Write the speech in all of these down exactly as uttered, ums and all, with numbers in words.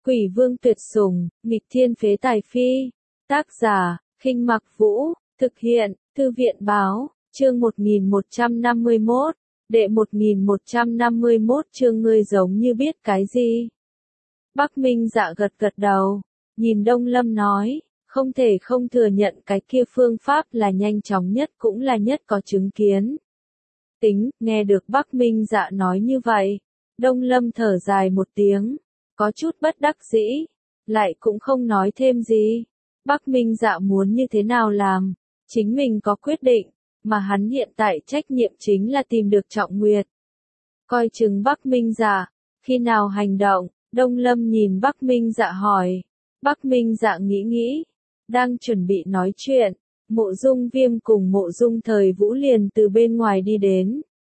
Quỷ vương tuyệt sủng, nghịch thiên phế tài phi. Tác giả, Khinh Mặc Vũ, thực hiện, Thư viện báo, chương một nghìn một trăm năm mươi mốt, đệ một nghìn một trăm năm mươi mốt chương ngươi giống như biết cái gì. Bắc Minh Dạ gật gật đầu, nhìn Đông Lâm nói, không thể không thừa nhận cái kia phương pháp là nhanh chóng nhất cũng là nhất có chứng kiến. Tính, nghe được Bắc Minh Dạ nói như vậy, Đông Lâm thở dài một tiếng, có chút bất đắc dĩ, lại cũng không nói thêm gì. Bắc Minh Dạ muốn như thế nào làm, chính mình có quyết định, mà hắn hiện tại trách nhiệm chính là tìm được Trọng Nguyệt. Coi chừng Bắc Minh Dạ, khi nào hành động, Đông Lâm nhìn Bắc Minh Dạ hỏi. Bắc Minh Dạ nghĩ nghĩ, đang chuẩn bị nói chuyện, Mộ Dung Viêm cùng Mộ Dung Thời Vũ liền từ bên ngoài đi đến.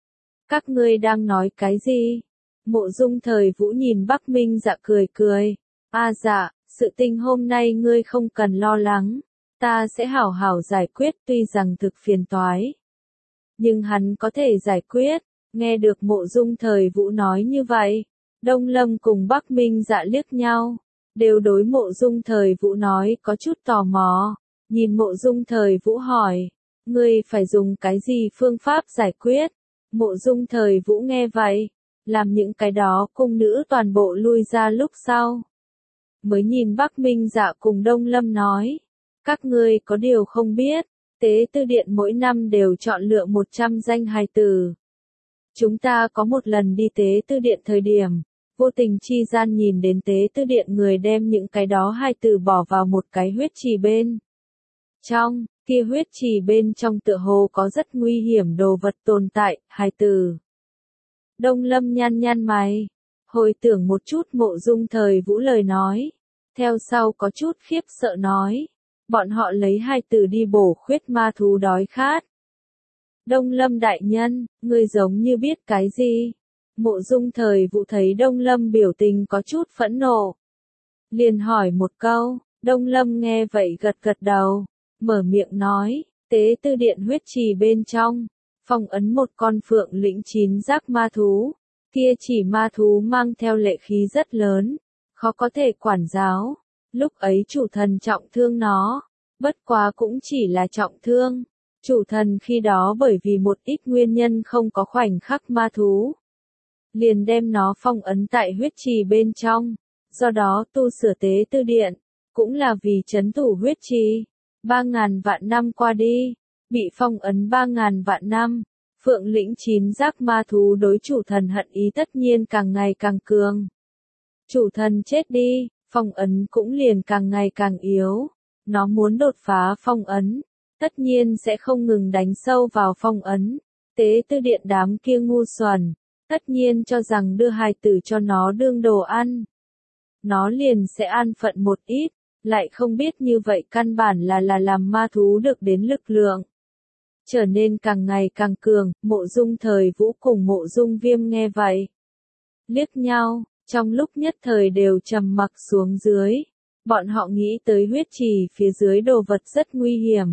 Các ngươi đang nói cái gì? Mộ Dung Thời Vũ nhìn Bắc Minh Dạ cười cười. A dạ, sự tình hôm nay ngươi không cần lo lắng, ta sẽ hảo hảo giải quyết tuy rằng thực phiền toái. Nhưng hắn có thể giải quyết, nghe được Mộ Dung Thời Vũ nói như vậy, Đông Lâm cùng Bắc Minh Dạ liếc nhau, đều đối Mộ Dung Thời Vũ nói có chút tò mò, nhìn Mộ Dung Thời Vũ hỏi, ngươi phải dùng cái gì phương pháp giải quyết? Mộ Dung Thời Vũ nghe vậy, làm những cái đó cung nữ toàn bộ lui ra lúc sau. Mới nhìn Bắc Minh Dạ cùng Đông Lâm nói, các ngươi có điều không biết, Tế Tư Điện mỗi năm đều chọn lựa một trăm danh hài tử. Chúng ta có một lần đi Tế Tư Điện thời điểm, vô tình chi gian nhìn đến Tế Tư Điện người đem những cái đó hài tử bỏ vào một cái huyết trì bên. Trong, kia huyết trì bên trong tựa hồ có rất nguy hiểm đồ vật tồn tại, hài tử. Đông Lâm nhăn nhăn mày, hồi tưởng một chút Mộ Dung Thời Vũ lời nói, theo sau có chút khiếp sợ nói, bọn họ lấy hài tử đi bổ khuyết ma thú đói khát. Đông Lâm đại nhân, ngươi giống như biết cái gì? Mộ Dung Thời Vũ thấy Đông Lâm biểu tình có chút phẫn nộ, liền hỏi một câu. Đông Lâm nghe vậy gật gật đầu, mở miệng nói, Tế Tư Điện huyết trì bên trong, phong ấn một con phượng lĩnh chín giác ma thú, kia chỉ ma thú mang theo lệ khí rất lớn, khó có thể quản giáo, lúc ấy chủ thần trọng thương nó, bất quá cũng chỉ là trọng thương, chủ thần khi đó bởi vì một ít nguyên nhân không có khoảnh khắc ma thú, liền đem nó phong ấn tại huyết trì bên trong, do đó tu sửa Tế Tư Điện, cũng là vì trấn thủ huyết trì, ba ngàn vạn năm qua đi, bị phong ấn ba ngàn vạn năm, phượng lĩnh chín giác ma thú đối chủ thần hận ý tất nhiên càng ngày càng cường. Chủ thần chết đi, phong ấn cũng liền càng ngày càng yếu, nó muốn đột phá phong ấn, tất nhiên sẽ không ngừng đánh sâu vào phong ấn. Tế Tư Điện đám kia ngu xuẩn, tất nhiên cho rằng đưa hài tử cho nó đương đồ ăn, nó liền sẽ an phận một ít, lại không biết như vậy căn bản là là làm ma thú được đến lực lượng, trở nên càng ngày càng cường. Mộ Dung Thời Vũ cùng Mộ Dung Viêm nghe vậy, liếc nhau, trong lúc nhất thời đều trầm mặc xuống dưới, bọn họ nghĩ tới huyết trì phía dưới đồ vật rất nguy hiểm,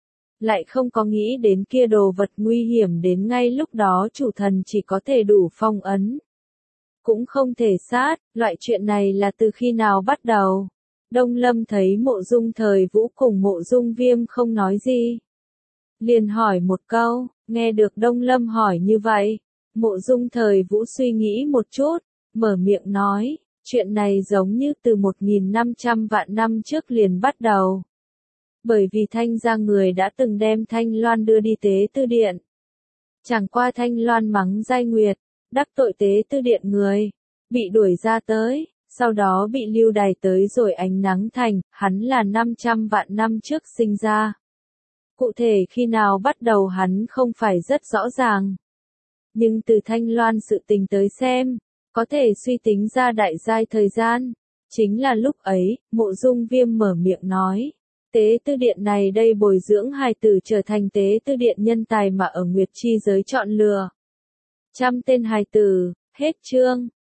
lại không có nghĩ đến kia đồ vật nguy hiểm đến ngay lúc đó chủ thần chỉ có thể đủ phong ấn, cũng không thể sát. Loại chuyện này là từ khi nào bắt đầu? Đông Lâm thấy Mộ Dung Thời Vũ cùng Mộ Dung Viêm không nói gì, liền hỏi một câu. Nghe được Đông Lâm hỏi như vậy, Mộ Dung Thời Vũ suy nghĩ một chút, mở miệng nói, chuyện này giống như từ một nghìn năm trăm vạn năm trước liền bắt đầu. Bởi vì Thanh gia người đã từng đem Thanh Loan đưa đi Tế Tư Điện. Chẳng qua Thanh Loan mắng Giai Nguyệt, đắc tội Tế Tư Điện người, bị đuổi ra tới, sau đó bị lưu đày tới rồi Ánh Nắng Thành, hắn là năm trăm vạn năm trước sinh ra. Cụ thể khi nào bắt đầu hắn không phải rất rõ ràng. Nhưng từ Thanh Loan sự tình tới xem, có thể suy tính ra đại giai thời gian. Chính là lúc ấy, Mộ Dung Viêm mở miệng nói, Tế Tư Điện này đây bồi dưỡng hài tử trở thành Tế Tư Điện nhân tài mà ở Nguyệt Chi giới chọn lựa. Trăm tên hài tử, hết chương.